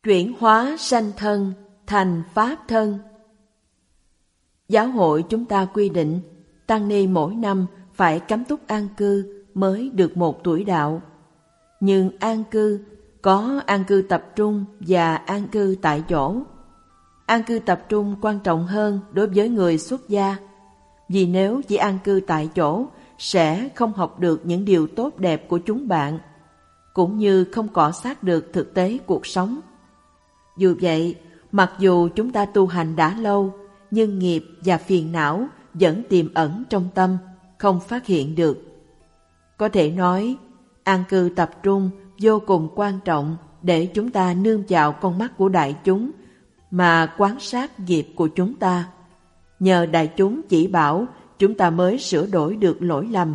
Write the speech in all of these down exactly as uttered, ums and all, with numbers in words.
Chuyển hóa sanh thân thành pháp thân. Giáo hội chúng ta quy định tăng ni mỗi năm phải cắm túc an cư mới được một tuổi đạo. Nhưng an cư có an cư tập trung và an cư tại chỗ. An cư tập trung quan trọng hơn đối với người xuất gia, vì nếu chỉ an cư tại chỗ sẽ không học được những điều tốt đẹp của chúng bạn, cũng như không cọ xát được thực tế cuộc sống. Dù vậy, mặc dù chúng ta tu hành đã lâu, nhưng nghiệp và phiền não vẫn tiềm ẩn trong tâm, không phát hiện được. Có thể nói, an cư tập trung vô cùng quan trọng để chúng ta nương vào con mắt của đại chúng mà quan sát nghiệp của chúng ta. Nhờ đại chúng chỉ bảo, chúng ta mới sửa đổi được lỗi lầm.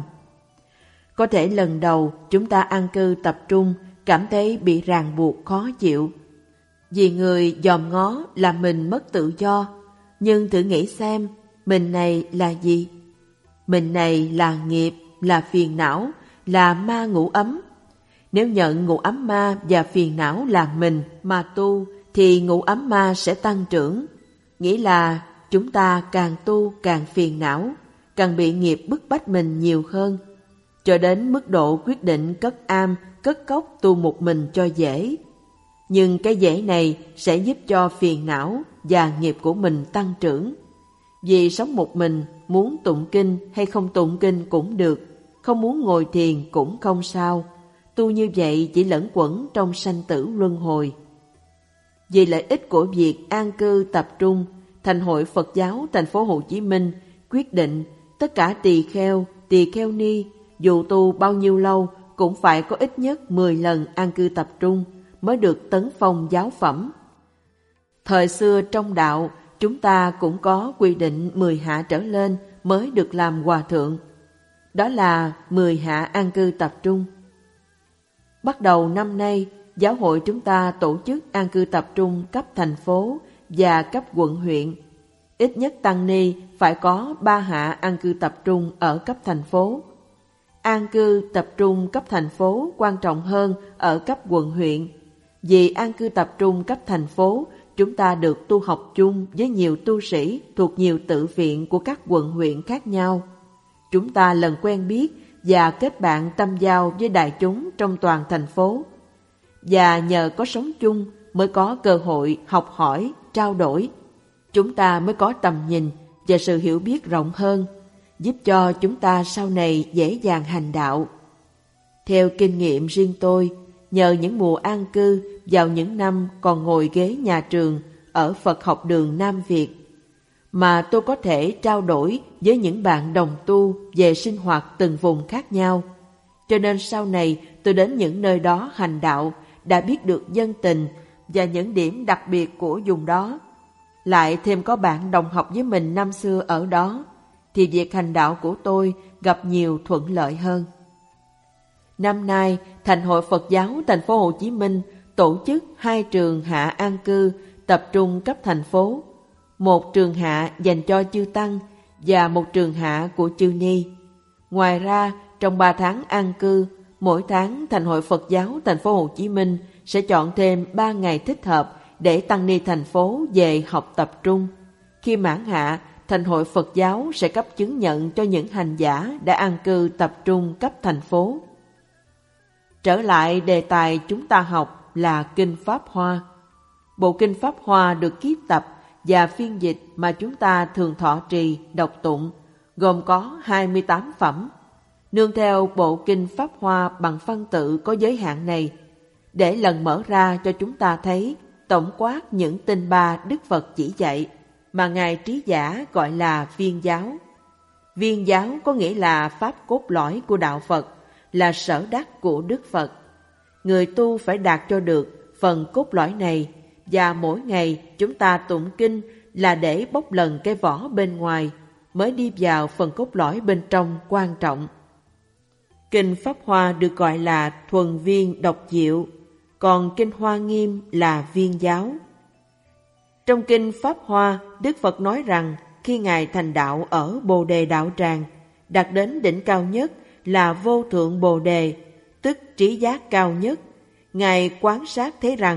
Có thể lần đầu chúng ta an cư tập trung cảm thấy bị ràng buộc khó chịu, vì người dòm ngó là mình mất tự do. Nhưng thử nghĩ xem, mình này là gì? Mình này là nghiệp, là phiền não, là ma ngũ ấm. Nếu nhận ngũ ấm ma và phiền não là mình mà tu, thì ngũ ấm ma sẽ tăng trưởng. Nghĩa là chúng ta càng tu càng phiền não, càng bị nghiệp bức bách mình nhiều hơn, cho đến mức độ quyết định cất am, cất cốc tu một mình cho dễ. Nhưng cái dễ này sẽ giúp cho phiền não và nghiệp của mình tăng trưởng. Vì sống một mình, muốn tụng kinh hay không tụng kinh cũng được, không muốn ngồi thiền cũng không sao. Tu như vậy chỉ lẫn quẩn trong sanh tử luân hồi. Vì lợi ích của việc an cư tập trung, Thành hội Phật giáo thành phố Hồ Chí Minh quyết định tất cả tỳ kheo, tỳ kheo ni dù tu bao nhiêu lâu cũng phải có ít nhất mười lần an cư tập trung mới được tấn phong giáo phẩm. Thời xưa trong đạo, chúng ta cũng có quy định mười hạ trở lên mới được làm hòa thượng. Đó là mười hạ an cư tập trung. Bắt đầu năm nay, giáo hội chúng ta tổ chức an cư tập trung cấp thành phố và cấp quận huyện. Ít nhất tăng ni phải có ba hạ an cư tập trung ở cấp thành phố. An cư tập trung cấp thành phố quan trọng hơn ở cấp quận huyện. Vì an cư tập trung cấp thành phố, chúng ta được tu học chung với nhiều tu sĩ thuộc nhiều tự viện của các quận huyện khác nhau. Chúng ta lần quen biết và kết bạn tâm giao với đại chúng trong toàn thành phố. Và nhờ có sống chung mới có cơ hội học hỏi, trao đổi. Chúng ta mới có tầm nhìn và sự hiểu biết rộng hơn, giúp cho chúng ta sau này dễ dàng hành đạo. Theo kinh nghiệm riêng tôi, nhờ những mùa an cư vào những năm còn ngồi ghế nhà trường ở Phật học đường Nam Việt, mà tôi có thể trao đổi với những bạn đồng tu về sinh hoạt từng vùng khác nhau. Cho nên sau này tôi đến những nơi đó hành đạo đã biết được dân tình và những điểm đặc biệt của vùng đó. Lại thêm có bạn đồng học với mình năm xưa ở đó, thì việc hành đạo của tôi gặp nhiều thuận lợi hơn. Năm nay, Thành hội Phật giáo thành phố Hồ Chí Minh tổ chức hai trường hạ an cư tập trung cấp thành phố, một trường hạ dành cho chư tăng và một trường hạ của chư ni. Ngoài ra, trong ba tháng an cư, mỗi tháng Thành hội Phật giáo thành phố Hồ Chí Minh sẽ chọn thêm ba ngày thích hợp để tăng ni thành phố về học tập trung. Khi mãn hạ, Thành hội Phật giáo sẽ cấp chứng nhận cho những hành giả đã an cư tập trung cấp thành phố. Trở lại đề tài chúng ta học là Kinh Pháp Hoa. Bộ Kinh Pháp Hoa được kiếp tập và phiên dịch mà chúng ta thường thọ trì, đọc tụng, gồm có hai mươi tám phẩm. Nương theo bộ Kinh Pháp Hoa bằng văn tự có giới hạn này, để lần mở ra cho chúng ta thấy tổng quát những tinh ba Đức Phật chỉ dạy, mà Ngài Trí Giả gọi là viên giáo. Viên giáo có nghĩa là pháp cốt lõi của đạo Phật, là sở đắc của Đức Phật. Người tu phải đạt cho được phần cốt lõi này, và mỗi ngày chúng ta tụng kinh là để bóc lần cái vỏ bên ngoài, mới đi vào phần cốt lõi bên trong quan trọng. Kinh Pháp Hoa được gọi là thuần viên độc diệu, còn Kinh Hoa Nghiêm là viên giáo. Trong Kinh Pháp Hoa, Đức Phật nói rằng khi Ngài thành đạo ở Bồ Đề Đạo Tràng, đạt đến đỉnh cao nhất là vô thượng Bồ Đề, tức trí giác cao nhất, Ngài quán sát thấy rằng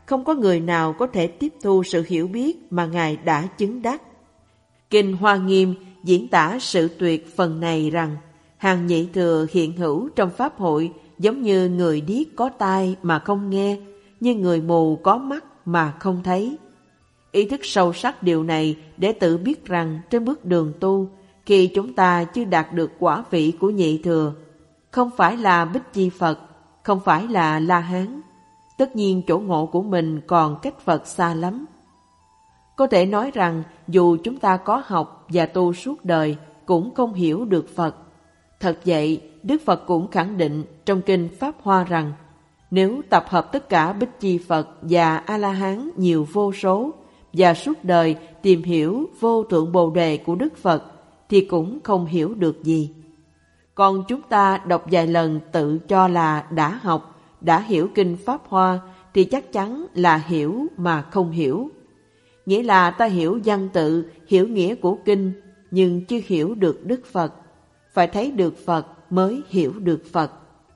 không có người nào có thể tiếp thu sự hiểu biết mà Ngài đã chứng đắc. Kinh Hoa Nghiêm diễn tả sự tuyệt phần này rằng hàng nhị thừa hiện hữu trong Pháp hội giống như người điếc có tai mà không nghe, như người mù có mắt mà không thấy. Ý thức sâu sắc điều này để tự biết rằng trên bước đường tu, khi chúng ta chưa đạt được quả vị của nhị thừa, không phải là Bích Chi Phật, không phải là La Hán, tất nhiên chỗ ngộ của mình còn cách Phật xa lắm. Có thể nói rằng dù chúng ta có học và tu suốt đời cũng không hiểu được Phật. Thật vậy, Đức Phật cũng khẳng định trong kinh Pháp Hoa rằng nếu tập hợp tất cả Bích Chi Phật và A-la-hán nhiều vô số và suốt đời tìm hiểu vô thượng Bồ Đề của Đức Phật thì cũng không hiểu được gì. Còn chúng ta đọc vài lần tự cho là đã học, đã hiểu kinh Pháp Hoa thì chắc chắn là hiểu mà không hiểu. Nghĩa là ta hiểu văn tự, hiểu nghĩa của kinh, nhưng chưa hiểu được Đức Phật. Phải thấy được Phật mới hiểu được Phật.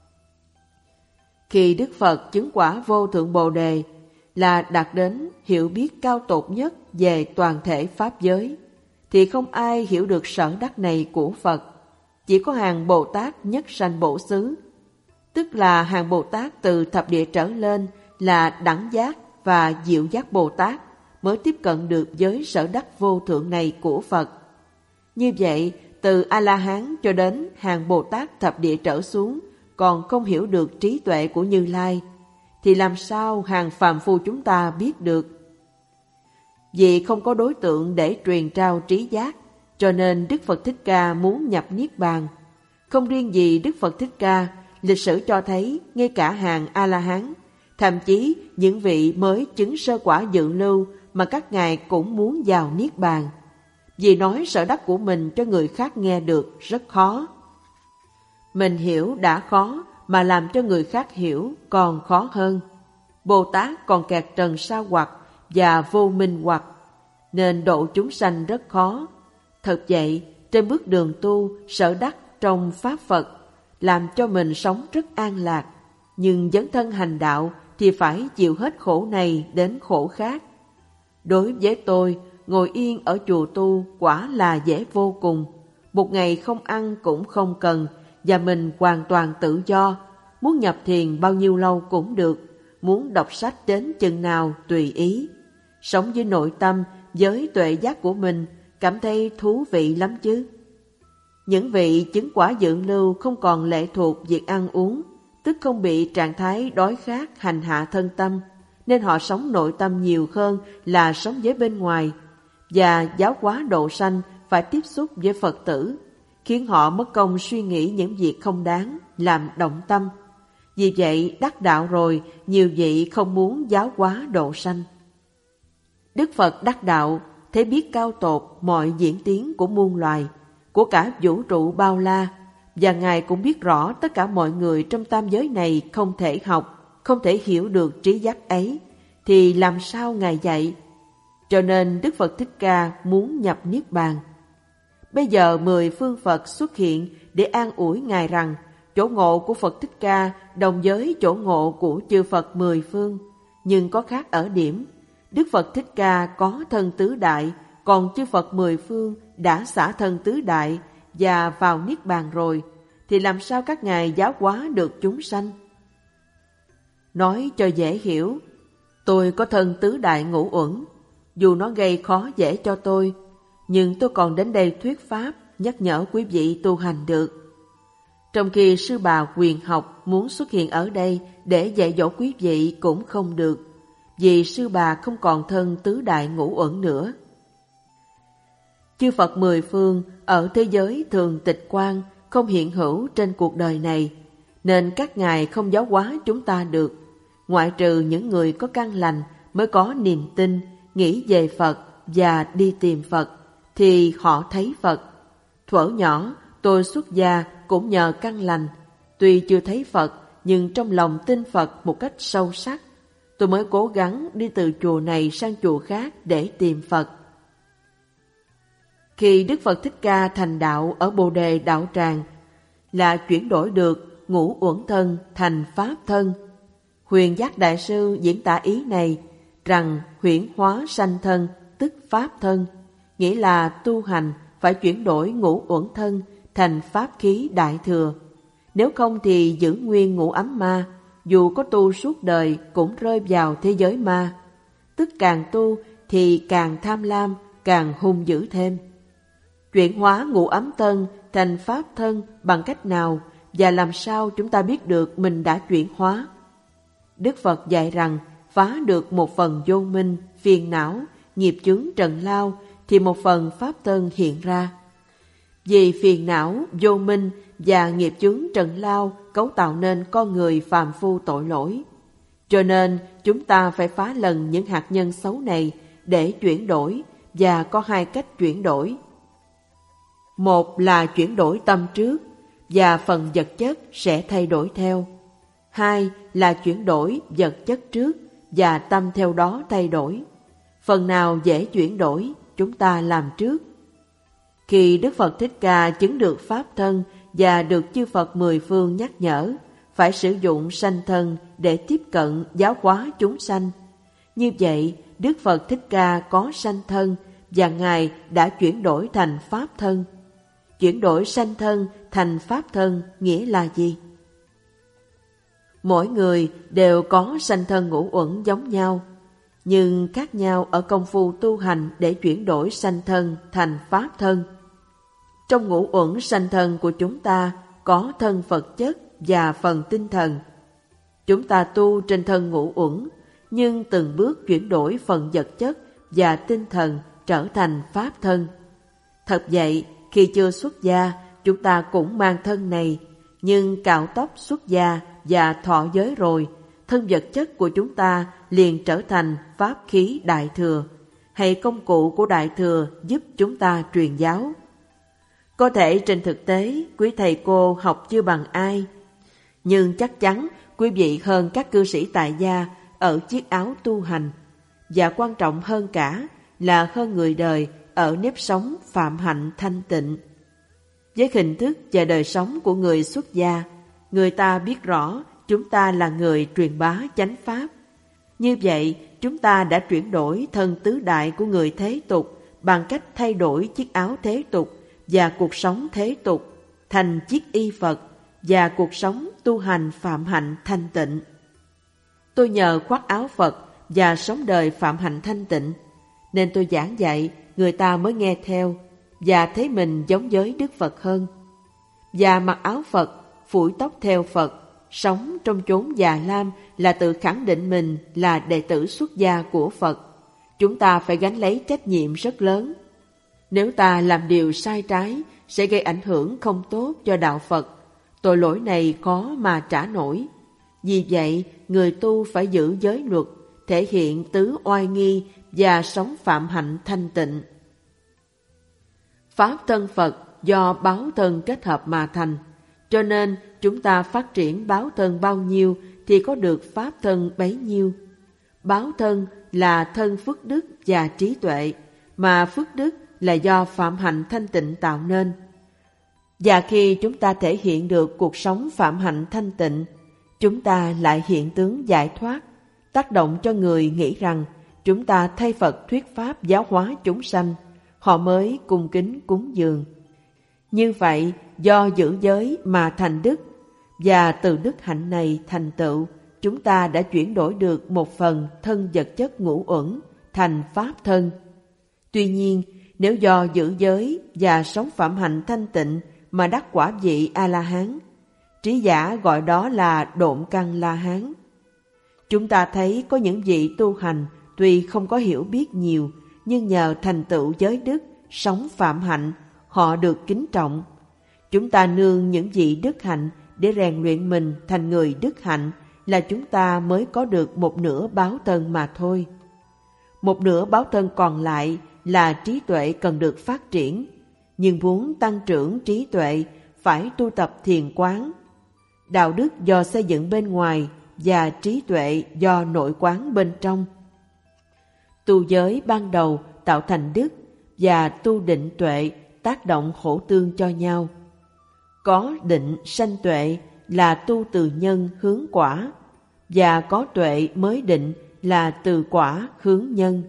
Khi Đức Phật chứng quả vô thượng Bồ Đề là đạt đến hiểu biết cao tột nhất về toàn thể Pháp giới, thì không ai hiểu được sở đắc này của Phật. Chỉ có hàng Bồ Tát nhất sanh bổ xứ, tức là hàng Bồ Tát từ thập địa trở lên là đẳng giác và diệu giác Bồ Tát mới tiếp cận được với sở đắc vô thượng này của Phật. Như vậy, từ A-la-hán cho đến hàng Bồ Tát thập địa trở xuống còn không hiểu được trí tuệ của Như Lai, thì làm sao hàng phàm phu chúng ta biết được? Vì không có đối tượng để truyền trao trí giác, cho nên Đức Phật Thích Ca muốn nhập Niết Bàn. Không riêng gì Đức Phật Thích Ca, lịch sử cho thấy ngay cả hàng A-la-hán, thậm chí những vị mới chứng sơ quả dự lưu mà các ngài cũng muốn vào Niết Bàn. Vì nói sở đắc của mình cho người khác nghe được rất khó. Mình hiểu đã khó, mà làm cho người khác hiểu còn khó hơn. Bồ Tát còn kẹt trần sa hoặc và vô minh hoặc, nên độ chúng sanh rất khó. Thật vậy, trên bước đường tu, sở đắc trong Pháp Phật, làm cho mình sống rất an lạc. Nhưng dấn thân hành đạo thì phải chịu hết khổ này đến khổ khác. Đối với tôi, ngồi yên ở chùa tu quả là dễ vô cùng. Một ngày không ăn cũng không cần, và mình hoàn toàn tự do. Muốn nhập thiền bao nhiêu lâu cũng được, muốn đọc sách đến chừng nào tùy ý. Sống với nội tâm, với tuệ giác của mình, cảm thấy thú vị lắm chứ. Những vị chứng quả dự lưu không còn lệ thuộc việc ăn uống, tức không bị trạng thái đói khát hành hạ thân tâm, nên họ sống nội tâm nhiều hơn là sống với bên ngoài. Và giáo hóa độ sanh phải tiếp xúc với Phật tử, khiến họ mất công suy nghĩ những việc không đáng, làm động tâm. Vì vậy, đắc đạo rồi, nhiều vị không muốn giáo hóa độ sanh. Đức Phật đắc đạo, thấy biết cao tột mọi diễn tiến của muôn loài, của cả vũ trụ bao la, và Ngài cũng biết rõ tất cả mọi người trong tam giới này không thể học, không thể hiểu được trí giác ấy, thì làm sao Ngài dạy? Cho nên Đức Phật Thích Ca muốn nhập Niết Bàn. Bây giờ mười phương Phật xuất hiện để an ủi Ngài rằng chỗ ngộ của Phật Thích Ca đồng với chỗ ngộ của chư Phật mười phương, nhưng có khác ở điểm. Đức Phật Thích Ca có thân tứ đại, còn chư Phật mười phương đã xả thân tứ đại và vào Niết Bàn rồi, thì làm sao các ngài giáo hóa được chúng sanh? Nói cho dễ hiểu, tôi có thân tứ đại ngũ uẩn, dù nó gây khó dễ cho tôi, nhưng tôi còn đến đây thuyết pháp, nhắc nhở quý vị tu hành được. Trong khi sư bà Quyền Học muốn xuất hiện ở đây để dạy dỗ quý vị cũng không được, vì sư bà không còn thân tứ đại ngũ uẩn nữa. Chư Phật mười phương ở thế giới thường tịch quan, không hiện hữu trên cuộc đời này, nên các ngài không giáo hóa chúng ta được. Ngoại trừ những người có căn lành mới có niềm tin, nghĩ về Phật và đi tìm Phật, thì họ thấy Phật. Thuở nhỏ, tôi xuất gia cũng nhờ căn lành. Tuy chưa thấy Phật, nhưng trong lòng tin Phật một cách sâu sắc. Tôi mới cố gắng đi từ chùa này sang chùa khác để tìm Phật. Khi Đức Phật Thích Ca thành đạo ở Bồ Đề Đạo Tràng, là chuyển đổi được ngũ uẩn thân thành pháp thân. Huyền Giác Đại Sư diễn tả ý này rằng huyễn hóa sanh thân tức pháp thân, nghĩa là tu hành phải chuyển đổi ngũ uẩn thân thành pháp khí đại thừa. Nếu không thì giữ nguyên ngũ ấm ma, dù có tu suốt đời cũng rơi vào thế giới ma. Tức càng tu thì càng tham lam, càng hung dữ thêm. Chuyển hóa ngũ ấm thân thành pháp thân bằng cách nào và làm sao chúng ta biết được mình đã chuyển hóa? Đức Phật dạy rằng phá được một phần vô minh, phiền não, nghiệp chướng trần lao thì một phần pháp thân hiện ra. Vì phiền não, vô minh và nghiệp chướng trần lao cấu tạo nên con người phàm phu tội lỗi. Cho nên chúng ta phải phá lần những hạt nhân xấu này để chuyển đổi, và có hai cách chuyển đổi. Một là chuyển đổi tâm trước và phần vật chất sẽ thay đổi theo. Hai là chuyển đổi vật chất trước và tâm theo đó thay đổi. Phần nào dễ chuyển đổi, chúng ta làm trước. Khi Đức Phật Thích Ca chứng được Pháp thân và được chư Phật mười phương nhắc nhở, phải sử dụng sanh thân để tiếp cận giáo hóa chúng sanh. Như vậy, Đức Phật Thích Ca có sanh thân và Ngài đã chuyển đổi thành Pháp thân. Chuyển đổi sanh thân thành Pháp thân nghĩa là gì? Mỗi người đều có sanh thân ngũ uẩn giống nhau, nhưng khác nhau ở công phu tu hành để chuyển đổi sanh thân thành Pháp thân. Trong ngũ uẩn sanh thân của chúng ta có thân vật chất và phần tinh thần. Chúng ta tu trên thân ngũ uẩn, nhưng từng bước chuyển đổi phần vật chất và tinh thần trở thành Pháp thân. Thật vậy, khi chưa xuất gia, chúng ta cũng mang thân này, nhưng cạo tóc xuất gia và thọ giới rồi, thân vật chất của chúng ta liền trở thành pháp khí đại thừa, hay công cụ của đại thừa giúp chúng ta truyền giáo. Có thể trên thực tế, quý thầy cô học chưa bằng ai, nhưng chắc chắn quý vị hơn các cư sĩ tại gia ở chiếc áo tu hành, và quan trọng hơn cả là hơn người đời ở nếp sống phạm hạnh thanh tịnh. Với hình thức và đời sống của người xuất gia, người ta biết rõ chúng ta là người truyền bá chánh pháp. Như vậy, chúng ta đã chuyển đổi thân tứ đại của người thế tục bằng cách thay đổi chiếc áo thế tục và cuộc sống thế tục thành chiếc y Phật và cuộc sống tu hành phạm hạnh thanh tịnh. Tôi nhờ khoác áo Phật và sống đời phạm hạnh thanh tịnh, nên tôi giảng dạy người ta mới nghe theo và thấy mình giống với Đức Phật hơn. Và mặc áo Phật, phủi tóc theo Phật, sống trong chốn già lam là tự khẳng định mình là đệ tử xuất gia của Phật. Chúng ta phải gánh lấy trách nhiệm rất lớn. Nếu ta làm điều sai trái sẽ gây ảnh hưởng không tốt cho đạo Phật. Tội lỗi này khó mà trả nổi. Vì vậy, người tu phải giữ giới luật, thể hiện tứ oai nghi và sống phạm hạnh thanh tịnh. Pháp thân Phật do báo thân kết hợp mà thành, cho nên chúng ta phát triển báo thân bao nhiêu thì có được pháp thân bấy nhiêu. Báo thân là thân phước đức và trí tuệ, mà phước đức là do phạm hạnh thanh tịnh tạo nên. Và khi chúng ta thể hiện được cuộc sống phạm hạnh thanh tịnh, chúng ta lại hiện tướng giải thoát, tác động cho người nghĩ rằng chúng ta thay Phật thuyết pháp giáo hóa chúng sanh, họ mới cung kính cúng dường. Như vậy, do giữ giới mà thành đức, và từ đức hạnh này thành tựu, chúng ta đã chuyển đổi được một phần thân vật chất ngũ uẩn thành pháp thân. Tuy nhiên, nếu do giữ giới và sống phạm hạnh thanh tịnh mà đắc quả vị A-la-hán, trí giả gọi đó là độn căn La-hán. Chúng ta thấy có những vị tu hành tuy không có hiểu biết nhiều, nhưng nhờ thành tựu giới đức, sống phạm hạnh, họ được kính trọng. Chúng ta nương những vị đức hạnh để rèn luyện mình thành người đức hạnh là chúng ta mới có được một nửa báo thân mà thôi. Một nửa báo thân còn lại là trí tuệ cần được phát triển, nhưng muốn tăng trưởng trí tuệ phải tu tập thiền quán. Đạo đức do xây dựng bên ngoài và trí tuệ do nội quán bên trong. Tu giới ban đầu tạo thành đức và tu định tuệ tác động hỗ tương cho nhau. Có định sanh tuệ là tu từ nhân hướng quả, và có tuệ mới định là từ quả hướng nhân.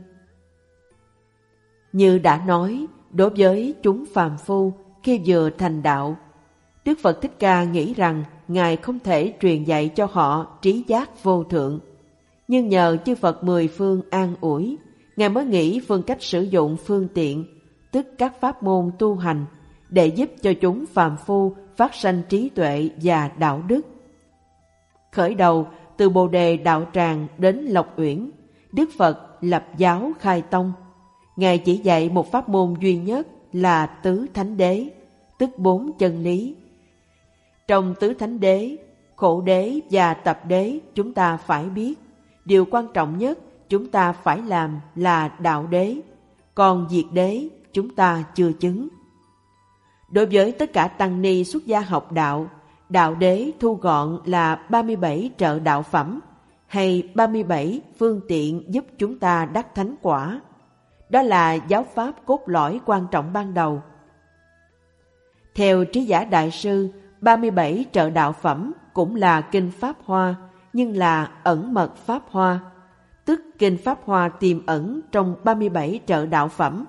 Như đã nói, đối với chúng phàm phu khi vừa thành đạo, Đức Phật Thích Ca nghĩ rằng Ngài không thể truyền dạy cho họ trí giác vô thượng. Nhưng nhờ chư Phật mười phương an ủi, Ngài mới nghĩ phương cách sử dụng phương tiện, tức các pháp môn tu hành, để giúp cho chúng phàm phu phát sanh trí tuệ và đạo đức. Khởi đầu từ Bồ Đề Đạo Tràng đến Lộc Uyển, Đức Phật lập giáo khai tông. Ngài chỉ dạy một pháp môn duy nhất là tứ thánh đế, tức bốn chân lý. Trong tứ thánh đế, khổ đế và tập đế chúng ta phải biết. Điều quan trọng nhất chúng ta phải làm là đạo đế, còn diệt đế chúng ta chưa chứng. Đối với tất cả tăng ni xuất gia học đạo, đạo đế thu gọn là ba mươi bảy trợ đạo phẩm hay ba mươi bảy phương tiện giúp chúng ta đắc thánh quả. Đó là giáo pháp cốt lõi quan trọng ban đầu. Theo Trí Giả Đại Sư, ba mươi bảy trợ đạo phẩm cũng là kinh Pháp Hoa, nhưng là ẩn mật Pháp Hoa, tức kinh Pháp Hoa tiềm ẩn trong ba mươi bảy trợ đạo phẩm.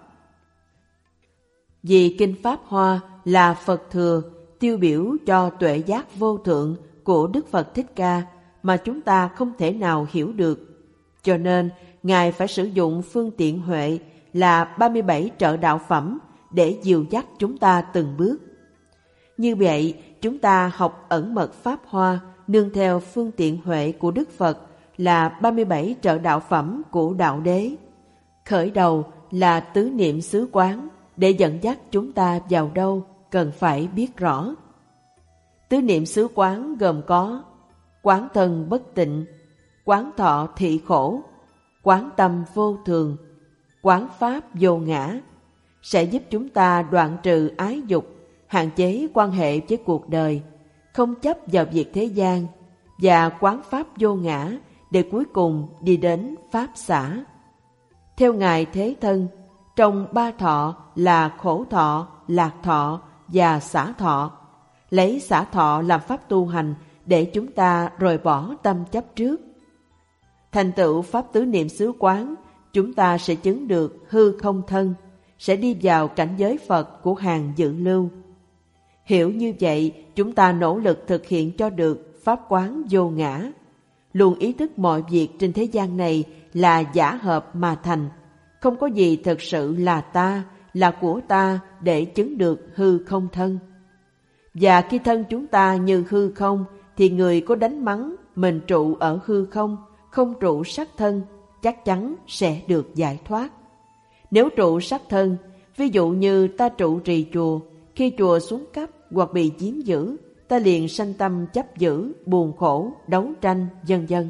Vì kinh Pháp Hoa là Phật thừa, tiêu biểu cho tuệ giác vô thượng của Đức Phật Thích Ca mà chúng ta không thể nào hiểu được. Cho nên, Ngài phải sử dụng phương tiện huệ là ba mươi bảy trợ đạo phẩm để dìu dắt chúng ta từng bước. Như vậy, chúng ta học ẩn mật Pháp Hoa nương theo phương tiện huệ của Đức Phật là ba mươi bảy trợ đạo phẩm của đạo đế. Khởi đầu là tứ niệm xứ quán để dẫn dắt chúng ta vào đâu cần phải biết rõ. Tứ niệm xứ quán gồm có quán thân bất tịnh, quán thọ thị khổ, quán tâm vô thường, quán pháp vô ngã, sẽ giúp chúng ta đoạn trừ ái dục, hạn chế quan hệ với cuộc đời, không chấp vào việc thế gian, và quán pháp vô ngã để cuối cùng đi đến pháp xả. Theo Ngài Thế Thân, trong ba thọ là khổ thọ, lạc thọ và xả thọ. Lấy xả thọ làm pháp tu hành để chúng ta rời bỏ tâm chấp trước. Thành tựu pháp tứ niệm xứ quán, chúng ta sẽ chứng được hư không thân, sẽ đi vào cảnh giới Phật của hàng dự lưu. Hiểu như vậy, chúng ta nỗ lực thực hiện cho được pháp quán vô ngã. Luôn ý thức mọi việc trên thế gian này là giả hợp mà thành, không có gì thực sự là ta, là của ta để chứng được hư không thân. Và khi thân chúng ta như hư không, thì người có đánh mắng mình trụ ở hư không, không trụ sắc thân, chắc chắn sẽ được giải thoát. Nếu trụ sắc thân, ví dụ như ta trụ trì chùa, khi chùa xuống cấp hoặc bị chiếm giữ, ta liền sanh tâm chấp giữ, buồn khổ, đấu tranh, vân vân.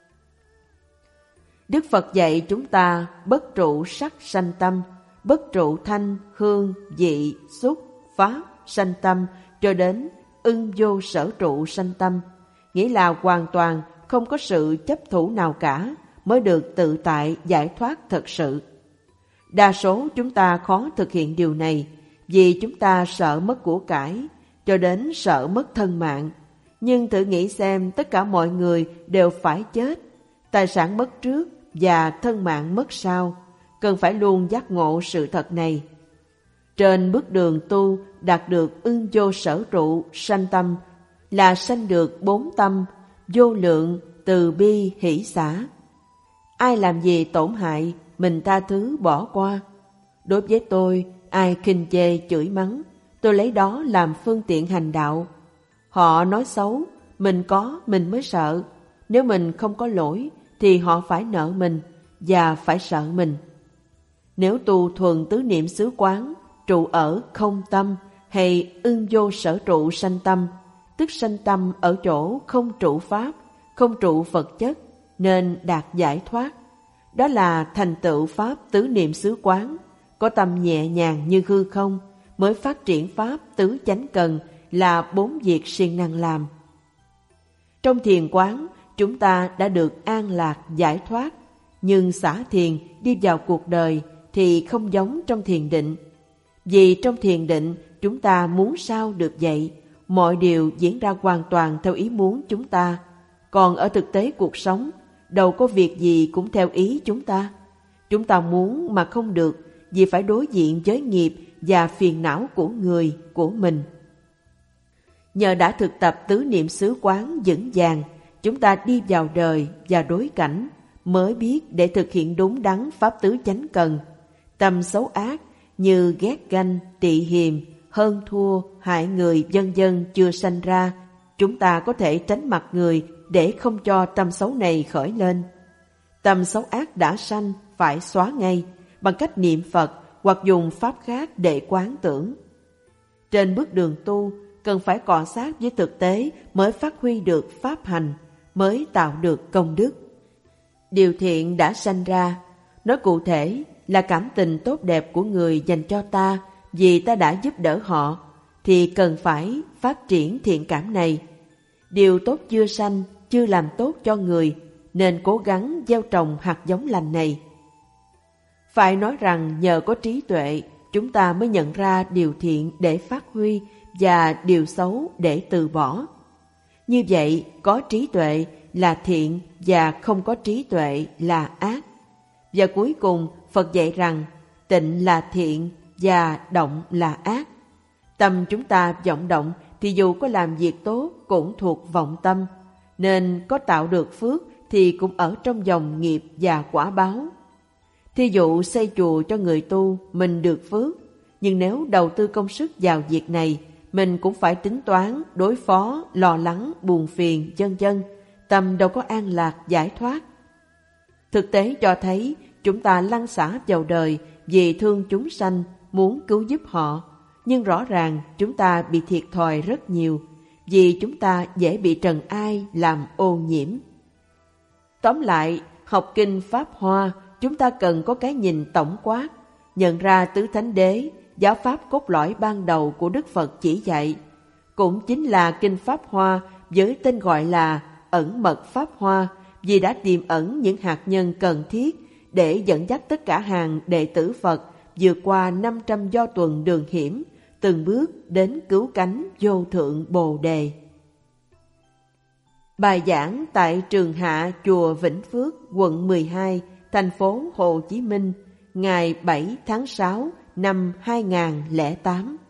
Đức Phật dạy chúng ta bất trụ sắc sanh tâm, bất trụ thanh, hương, vị, xúc, pháp, sanh tâm, cho đến ưng vô sở trụ sanh tâm, nghĩa là hoàn toàn không có sự chấp thủ nào cả mới được tự tại giải thoát thật sự. Đa số chúng ta khó thực hiện điều này vì chúng ta sợ mất của cải, cho đến sợ mất thân mạng. Nhưng thử nghĩ xem, tất cả mọi người đều phải chết, tài sản mất trước và thân mạng mất sau, cần phải luôn giác ngộ sự thật này. Trên bước đường tu đạt được ưng vô sở trụ sanh tâm là sanh được bốn tâm vô lượng, từ bi, hỷ xả. Ai làm gì tổn hại, mình tha thứ bỏ qua. Đối với tôi, ai khinh chê chửi mắng, tôi lấy đó làm phương tiện hành đạo. Họ nói xấu, mình có mình mới sợ. Nếu mình không có lỗi thì họ phải nợ mình và phải sợ mình. Nếu tu thuần tứ niệm xứ quán, trụ ở không tâm hay ưng vô sở trụ sanh tâm, tức sanh tâm ở chỗ không trụ pháp, không trụ vật chất, nên đạt giải thoát. Đó là thành tựu pháp tứ niệm xứ quán, có tâm nhẹ nhàng như hư không, mới phát triển pháp tứ chánh cần là bốn việc siêng năng làm. Trong thiền quán, chúng ta đã được an lạc giải thoát, nhưng xả thiền đi vào cuộc đời thì không giống trong thiền định. Vì trong thiền định, chúng ta muốn sao được vậy, mọi điều diễn ra hoàn toàn theo ý muốn chúng ta. Còn ở thực tế cuộc sống, đâu có việc gì cũng theo ý chúng ta. Chúng ta muốn mà không được, vì phải đối diện với nghiệp và phiền não của người, của mình. Nhờ đã thực tập tứ niệm xứ quán vững vàng, chúng ta đi vào đời và đối cảnh, mới biết để thực hiện đúng đắn pháp tứ chánh cần. Tâm xấu ác như ghét ganh, tị hiềm, hơn thua, hại người vân vân chưa sanh ra, chúng ta có thể tránh mặt người để không cho tâm xấu này khởi lên. Tâm xấu ác đã sanh phải xóa ngay bằng cách niệm Phật hoặc dùng pháp khác để quán tưởng. Trên bước đường tu, cần phải cọ sát với thực tế mới phát huy được pháp hành, mới tạo được công đức. Điều thiện đã sanh ra, nói cụ thể là cảm tình tốt đẹp của người dành cho ta vì ta đã giúp đỡ họ, thì cần phải phát triển thiện cảm này. Điều tốt chưa sanh, chưa làm tốt cho người, nên cố gắng gieo trồng hạt giống lành này. Phải nói rằng nhờ có trí tuệ, chúng ta mới nhận ra điều thiện để phát huy và điều xấu để từ bỏ. Như vậy, có trí tuệ là thiện và không có trí tuệ là ác. Và cuối cùng, Phật dạy rằng tịnh là thiện và động là ác. Tâm chúng ta vọng động thì dù có làm việc tốt cũng thuộc vọng tâm, nên có tạo được phước thì cũng ở trong dòng nghiệp và quả báo. Thí dụ xây chùa cho người tu, mình được phước, nhưng nếu đầu tư công sức vào việc này, mình cũng phải tính toán, đối phó, lo lắng, buồn phiền, vân vân. Tâm đâu có an lạc, giải thoát. Thực tế cho thấy chúng ta lăn xả vào đời vì thương chúng sanh, muốn cứu giúp họ, nhưng rõ ràng chúng ta bị thiệt thòi rất nhiều, vì chúng ta dễ bị trần ai làm ô nhiễm. Tóm lại, học kinh Pháp Hoa, chúng ta cần có cái nhìn tổng quát, nhận ra tứ thánh đế, giáo pháp cốt lõi ban đầu của Đức Phật chỉ dạy, cũng chính là kinh Pháp Hoa với tên gọi là ẩn mật Pháp Hoa, vì đã tiềm ẩn những hạt nhân cần thiết để dẫn dắt tất cả hàng đệ tử Phật vượt qua năm trăm do tuần đường hiểm, từng bước đến cứu cánh vô thượng Bồ Đề. Bài giảng tại Trường Hạ Chùa Vĩnh Phước, quận mười hai, thành phố Hồ Chí Minh, ngày bảy tháng sáu năm hai nghìn không trăm lẻ tám.